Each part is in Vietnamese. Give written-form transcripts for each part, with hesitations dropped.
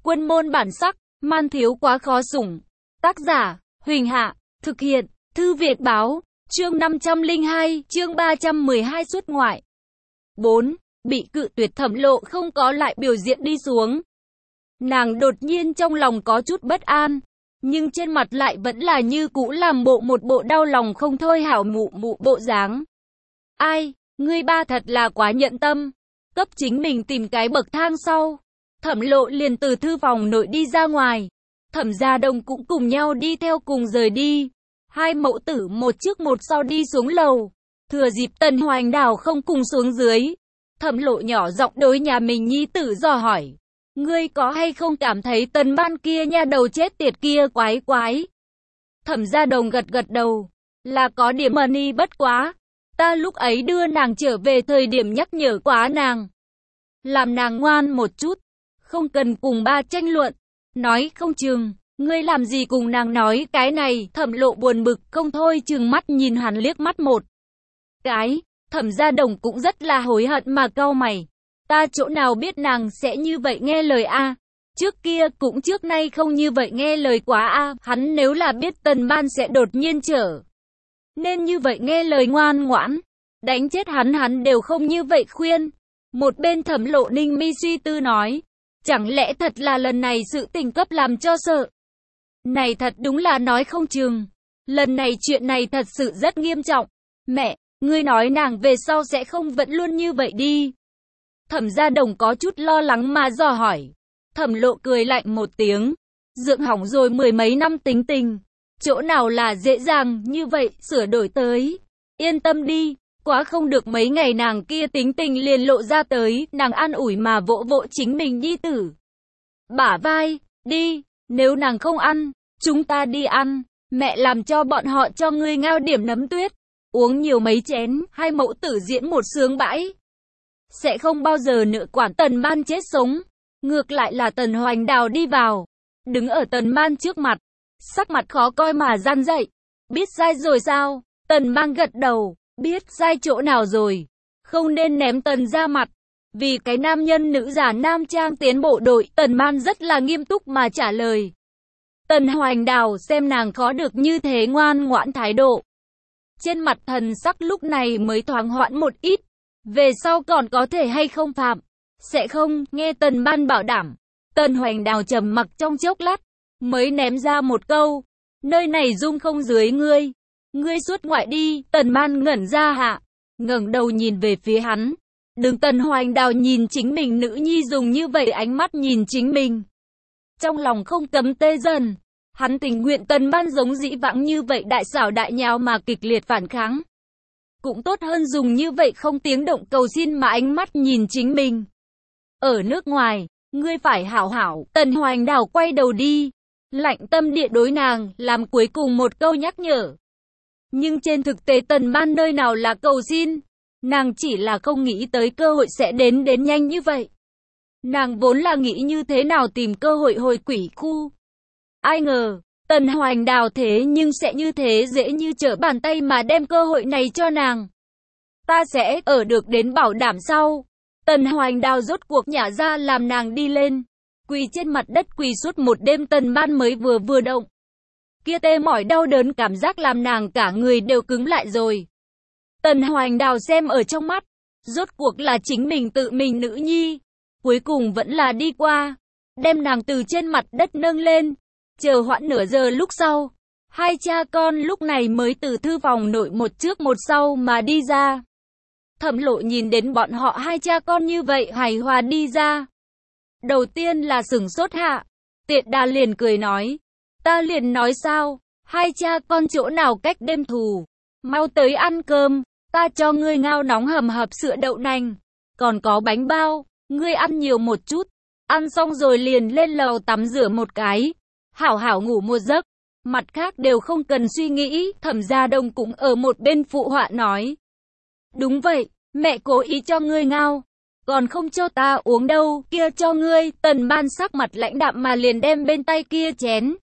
Quân môn bản sắc, man thiếu quá khó sủng. Tác giả, Huỳnh Hạ, thực hiện, Thư Việt Báo, chương 502, chương 312 xuất ngoại. 4. Bị cự tuyệt Thẩm Lộ không có lại biểu diễn đi xuống. Nàng đột nhiên trong lòng có chút bất an, nhưng trên mặt lại vẫn là như cũ làm một bộ đau lòng không thôi hảo mụ bộ dáng. Ai, ngươi ba thật là quá nhận tâm, cấp chính mình tìm cái bậc thang sau. Thẩm Lộ liền từ thư phòng nội đi ra ngoài. Thẩm Gia Đông cũng cùng nhau đi theo cùng rời đi. Hai mẫu tử một trước một sau đi xuống lầu. Thừa dịp Tần Hoành Đào không cùng xuống dưới, Thẩm Lộ nhỏ giọng đối nhà mình nhi tử dò hỏi. Ngươi có hay không cảm thấy Tần Ban kia nha đầu chết tiệt kia quái quái? Thẩm Gia Đồng gật đầu. Là có điểm mani bất quá. Ta lúc ấy đưa nàng trở về thời điểm nhắc nhở quá nàng. Làm nàng ngoan một chút. Không cần cùng ba tranh luận. Nói không chừng, ngươi làm gì cùng nàng nói cái này. Thẩm Lộ buồn bực không thôi trừng mắt nhìn hắn liếc mắt một cái. Thẩm Gia Đồng cũng rất là hối hận mà cau mày. Ta chỗ nào biết nàng sẽ như vậy nghe lời a? Trước kia cũng trước nay không như vậy nghe lời quá a. Hắn nếu là biết Tần Ban sẽ đột nhiên trở nên như vậy nghe lời ngoan ngoãn, đánh chết hắn đều không như vậy khuyên. Một bên Thẩm Lộ ninh mi suy tư nói, chẳng lẽ thật là lần này sự tình cấp làm cho sợ? Này thật đúng là nói không chừng. Lần này chuyện này thật sự rất nghiêm trọng. Mẹ, ngươi nói nàng về sau sẽ không vẫn luôn như vậy đi. Thẩm Gia Đồng có chút lo lắng mà dò hỏi. Thẩm Lộ cười lạnh một tiếng. Dưỡng hỏng rồi mười mấy năm tính tình. Chỗ nào là dễ dàng như vậy sửa đổi tới. Yên tâm đi, quá không được mấy ngày nàng kia tính tình liền lộ ra tới. Nàng an ủi mà vỗ chính mình nhi tử bả vai. Đi, nếu nàng không ăn, chúng ta đi ăn. Mẹ làm cho bọn họ cho ngươi ngao điểm nấm tuyết. Uống nhiều mấy chén, hai mẫu tử diễn một sướng bãi. Sẽ không bao giờ nữa quản Tần Ban chết sống. Ngược lại là Tần Hoành Đào đi vào, đứng ở Tần Ban trước mặt, sắc mặt khó coi mà răn dậy. Biết sai rồi sao? Tần Ban gật đầu, biết sai chỗ nào rồi. Không nên ném Tần ra mặt. Vì cái nam nhân nữ giả nam trang tiến bộ đội, Tần Ban rất là nghiêm túc mà trả lời. Tần Hoành Đào xem nàng khó được như thế ngoan ngoãn thái độ. Trên mặt thần sắc lúc này mới thoáng hoãn một ít. Về sau còn có thể hay không phạm? Sẽ không, nghe Tần Ban bảo đảm. Tần Hoành Đào trầm mặc trong chốc lát, mới ném ra một câu. Nơi này dung không dưới ngươi. Ngươi xuất ngoại đi. Tần Ban ngẩn ra hạ, ngẩng đầu nhìn về phía hắn. Đừng. Tần Hoành Đào nhìn chính mình nữ nhi dùng như vậy ánh mắt nhìn chính mình. Trong lòng không cấm tê dần. Hắn tình nguyện Tần Ban giống dĩ vãng như vậy đại xảo đại nhào mà kịch liệt phản kháng. Cũng tốt hơn dùng như vậy không tiếng động cầu xin mà ánh mắt nhìn chính mình. Ở nước ngoài, ngươi phải hảo hảo. Tần Hoành Đào quay đầu đi, lạnh tâm địa đối nàng, làm cuối cùng một câu nhắc nhở. Nhưng trên thực tế Tần Ban nơi nào là cầu xin, nàng chỉ là không nghĩ tới cơ hội sẽ đến nhanh như vậy. Nàng vốn là nghĩ như thế nào tìm cơ hội hồi quỷ khu. Ai ngờ, Tần Hoành Đào thế nhưng sẽ như thế dễ như trở bàn tay mà đem cơ hội này cho nàng. Ta sẽ ở được đến bảo đảm sau. Tần Hoành Đào rốt cuộc nhả ra làm nàng đi lên. Quỳ trên mặt đất quỳ suốt một đêm. Tần Ban mới vừa động. Kia tê mỏi đau đớn cảm giác làm nàng cả người đều cứng lại rồi. Tần Hoành Đào xem ở trong mắt. Rốt cuộc là chính mình tự mình nữ nhi. Cuối cùng vẫn là đi qua. Đem nàng từ trên mặt đất nâng lên. Chờ hoãn nửa giờ lúc sau, hai cha con lúc này mới từ thư phòng nội một trước một sau mà đi ra. Thẩm Lộ nhìn đến bọn họ hai cha con như vậy hài hòa đi ra. Đầu tiên là sửng sốt hạ, Tiện Đà liền cười nói. Ta liền nói sao, hai cha con chỗ nào cách đêm thù. Mau tới ăn cơm, ta cho ngươi ngao nóng hầm hập sữa đậu nành. Còn có bánh bao, ngươi ăn nhiều một chút. Ăn xong rồi liền lên lầu tắm rửa một cái. Hảo hảo ngủ một giấc, mặt khác đều không cần suy nghĩ. Thẩm Gia Đông cũng ở một bên phụ họa nói. Đúng vậy, mẹ cố ý cho ngươi ngao, còn không cho ta uống đâu, kia cho ngươi. Tần Ban sắc mặt lãnh đạm mà liền đem bên tay kia chén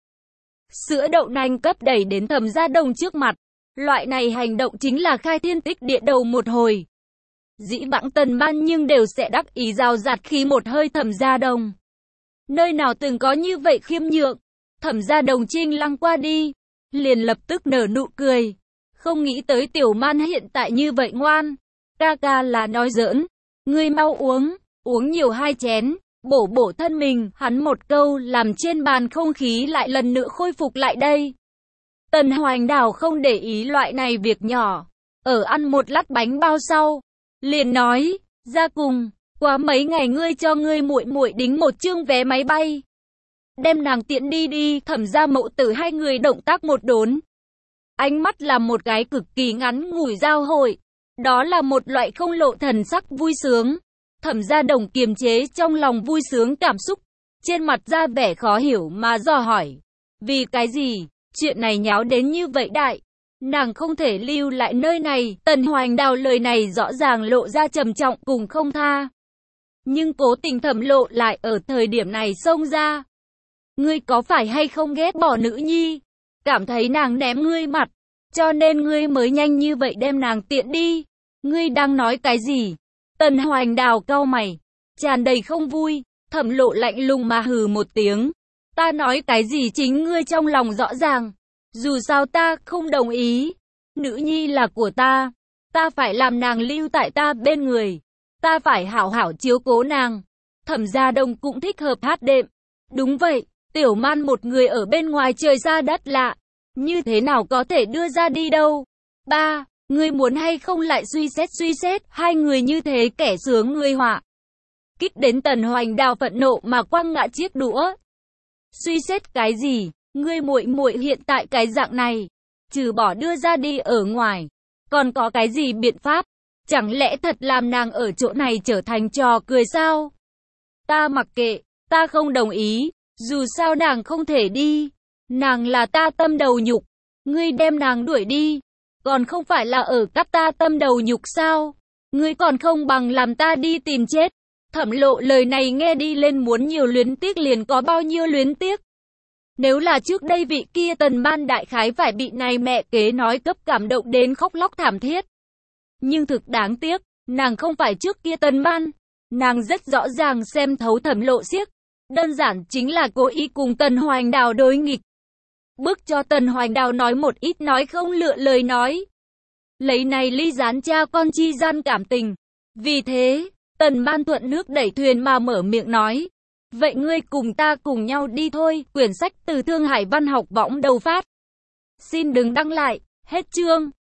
sữa đậu nành cấp đẩy đến Thẩm Gia Đông trước mặt. Loại này hành động chính là khai thiên tích địa đầu một hồi. Dĩ vãng Tần Ban nhưng đều sẽ đắc ý rào rạt khi một hơi Thẩm Gia Đông. nơi nào từng có như vậy khiêm nhượng. Thẩm Gia Đồng Trinh lăng qua đi, liền lập tức nở nụ cười. Không nghĩ tới Tiểu Man hiện tại như vậy ngoan. Ca ca là nói giỡn. Ngươi mau uống, uống nhiều 2 chén, bổ bổ thân mình. Hắn một câu làm trên bàn không khí lại lần nữa khôi phục lại đây. Tần Hoành Đào không để ý loại này việc nhỏ. Ở ăn một lát bánh bao sau, liền nói, ra cùng, qua mấy ngày ngươi cho ngươi muội muội đính một chương vé máy bay. Đem nàng tiện đi đi. Thẩm Gia Mẫu Tử hai người động tác một đốn. Ánh mắt là một cái cực kỳ ngắn ngủi giao hội. Đó là một loại không lộ thần sắc vui sướng. Thẩm Gia Đồng kiềm chế trong lòng vui sướng cảm xúc. Trên mặt ra vẻ khó hiểu mà dò hỏi. Vì cái gì? Chuyện này nháo đến như vậy đại. Nàng không thể lưu lại nơi này. Tần Hoành Đào lời này rõ ràng lộ ra trầm trọng cùng không tha. Nhưng cố tình Thẩm Lộ lại ở thời điểm này xông ra. Ngươi có phải hay không ghét bỏ nữ nhi? Cảm thấy nàng ném ngươi mặt, cho nên ngươi mới nhanh như vậy đem nàng tiện đi. Ngươi đang nói cái gì? Tần Hoành Đào cau mày, tràn đầy không vui. Thẩm Lộ lạnh lùng mà hừ một tiếng. Ta nói cái gì chính ngươi trong lòng rõ ràng. Dù sao ta không đồng ý. Nữ nhi là của ta. Ta phải làm nàng lưu tại ta bên người. Ta phải hảo hảo chiếu cố nàng. Thẩm Gia Đồng cũng thích hợp hát đệm. Đúng vậy, Tiểu Man một người ở bên ngoài trời xa đất lạ. Như thế nào có thể đưa ra đi đâu? Ba, ngươi muốn hay không lại suy xét, hai người như thế kẻ sướng người họa. Kích đến Tần Hoành Đào phẫn nộ mà quăng ngã chiếc đũa. Suy xét cái gì? Ngươi muội muội hiện tại cái dạng này, trừ bỏ đưa ra đi ở ngoài, còn có cái gì biện pháp? Chẳng lẽ thật làm nàng ở chỗ này trở thành trò cười sao? Ta mặc kệ, ta không đồng ý, dù sao nàng không thể đi. Nàng là ta tâm đầu nhục, ngươi đem nàng đuổi đi, còn không phải là ở cắt ta tâm đầu nhục sao? Ngươi còn không bằng làm ta đi tìm chết. Thẩm Lộ lời này nghe đi lên muốn nhiều luyến tiếc liền có bao nhiêu luyến tiếc. Nếu là trước đây vị kia Tần Man đại khái phải bị này mẹ kế nói cấp cảm động đến khóc lóc thảm thiết. Nhưng thực đáng tiếc, nàng không phải trước kia Tần Man. Nàng rất rõ ràng xem thấu Thẩm Lộ xiếc. Đơn giản chính là cố ý cùng Tần Hoành Đào đối nghịch. Bước cho Tần Hoành Đào nói một ít nói không lựa lời nói. Lấy này ly gián cha con chi gian cảm tình. Vì thế, Tần Man thuận nước đẩy thuyền mà mở miệng nói. Vậy ngươi cùng ta cùng nhau đi thôi. Quyển sách từ Thương Hải Văn Học Võng đầu phát. Xin đừng đăng lại. Hết chương.